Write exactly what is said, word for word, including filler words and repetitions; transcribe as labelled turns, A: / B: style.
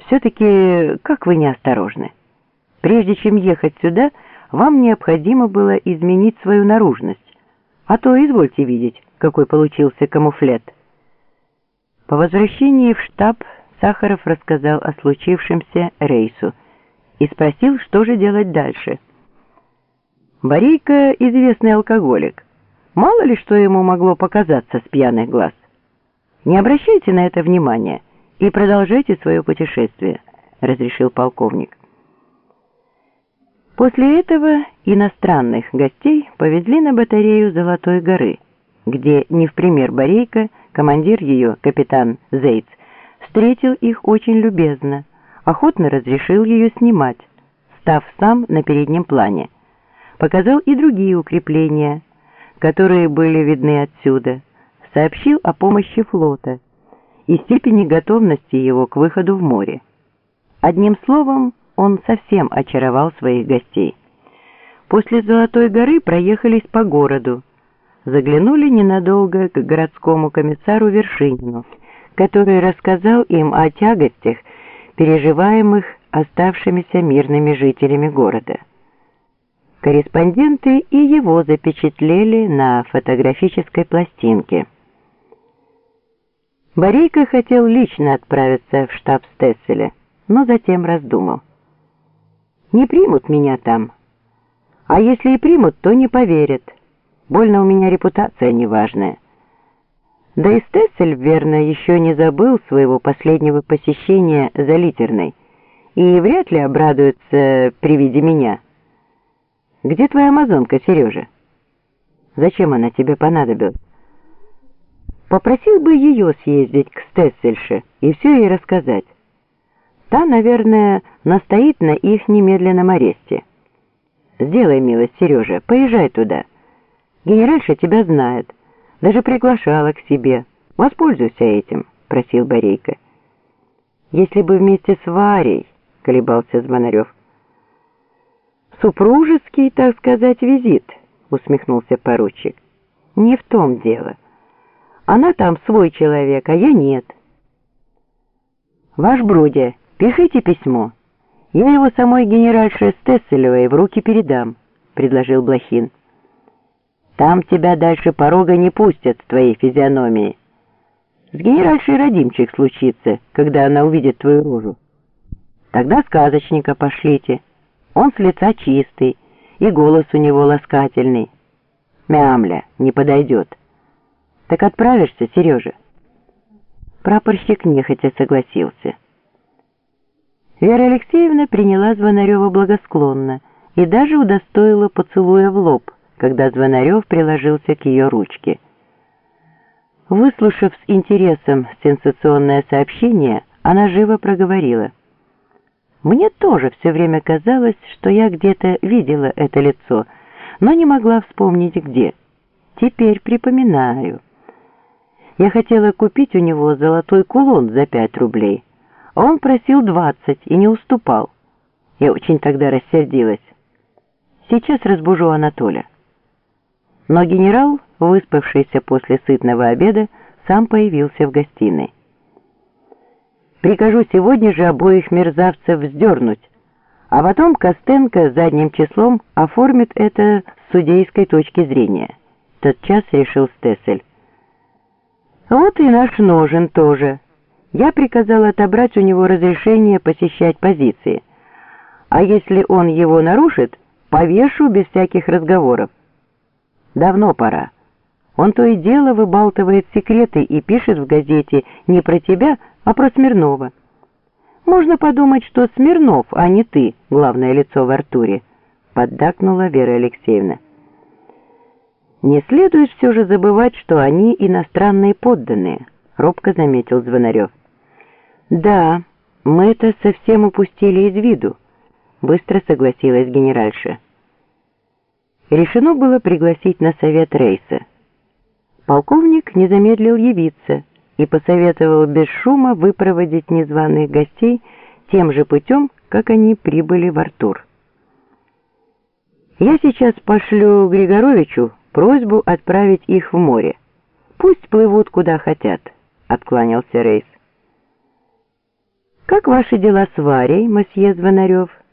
A: Все-таки, как вы неосторожны. Прежде чем ехать сюда, вам необходимо было изменить свою наружность. А то извольте видеть, какой получился камуфлет. По возвращении в штаб Сахаров рассказал о случившемся Рейсу и спросил, что же делать дальше. Борейко — известный алкоголик. Мало ли что ему могло показаться с пьяных глаз. Не обращайте на это внимания и продолжайте свое путешествие, разрешил полковник. После этого иностранных гостей повезли на батарею Золотой горы, где, не в пример Борейко, командир ее, капитан Зейц, встретил их очень любезно, охотно разрешил ее снимать, став сам на переднем плане. Показал и другие укрепления, которые были видны отсюда, сообщил о помощи флота и степени готовности его к выходу в море. Одним словом, он совсем очаровал своих гостей. После Золотой горы проехались по городу, заглянули ненадолго к городскому комиссару Вершинину, который рассказал им о тягостях, переживаемых оставшимися мирными жителями города. Корреспонденты и его запечатлели на фотографической пластинке. Борейко хотел лично отправиться в штаб Стесселя, но затем раздумал. «Не примут меня там. А если и примут, то не поверят. Больно у меня репутация неважная. Да и Стессель, верно, еще не забыл своего последнего посещения за Литерной и вряд ли обрадуется при виде меня. Где твоя амазонка, Сережа? Зачем она тебе понадобилась? Попросил бы ее съездить к Стессельше и все ей рассказать. Та, наверное, настоит на их немедленном аресте. Сделай милость, Сережа, поезжай туда. Генеральша тебя знает, даже приглашала к себе. Воспользуйся этим, просил Борейко. Если бы вместе с Варей, колебался Звонарев. Супружеский, так сказать, визит, усмехнулся поручик. Не в том дело. Она там свой человек, а я нет. Ваш Бродя, пишите письмо. Я его самой генеральше Стесселевой в руки передам, предложил Блохин. Там тебя дальше порога не пустят с твоей физиономией. С генеральшей родимчик случится, когда она увидит твою рожу. Тогда сказочника пошлите. Он с лица чистый, и голос у него ласкательный. Мямля, не подойдет. Так отправишься, Сережа? Прапорщик нехотя согласился. Вера Алексеевна приняла Звонарева благосклонно и даже удостоила поцелуя в лоб, когда Звонарев приложился к ее ручке. Выслушав с интересом сенсационное сообщение, она живо проговорила. «Мне тоже все время казалось, что я где-то видела это лицо, но не могла вспомнить где. Теперь припоминаю. Я хотела купить у него золотой кулон за пять рублей, а он просил двадцать и не уступал. Я очень тогда рассердилась. Сейчас разбужу Анатоля». Но генерал, выспавшийся после сытного обеда, сам появился в гостиной. «Прикажу сегодня же обоих мерзавцев вздернуть, а потом Костенко задним числом оформит это с судейской точки зрения», — тотчас решил Стессель. «Вот и наш Ножин тоже. Я приказал отобрать у него разрешение посещать позиции, а если он его нарушит, повешу без всяких разговоров. Давно пора. Он то и дело выбалтывает секреты и пишет в газете не про тебя, а про Смирнова. Можно подумать, что Смирнов, а не ты, главное лицо в Артуре», — поддакнула Вера Алексеевна. «Не следует все же забывать, что они иностранные подданные», — робко заметил Звонарев. «Да, мы это совсем упустили из виду», — быстро согласилась генеральша. Решено было пригласить на совет Рейса. Полковник не замедлил явиться и посоветовал без шума выпроводить незваных гостей тем же путем, как они прибыли в Артур. «Я сейчас пошлю Григоровичу просьбу отправить их в море. Пусть плывут куда хотят», — откланялся Рейс. «Как ваши дела с Варей, мосье Звонарев?»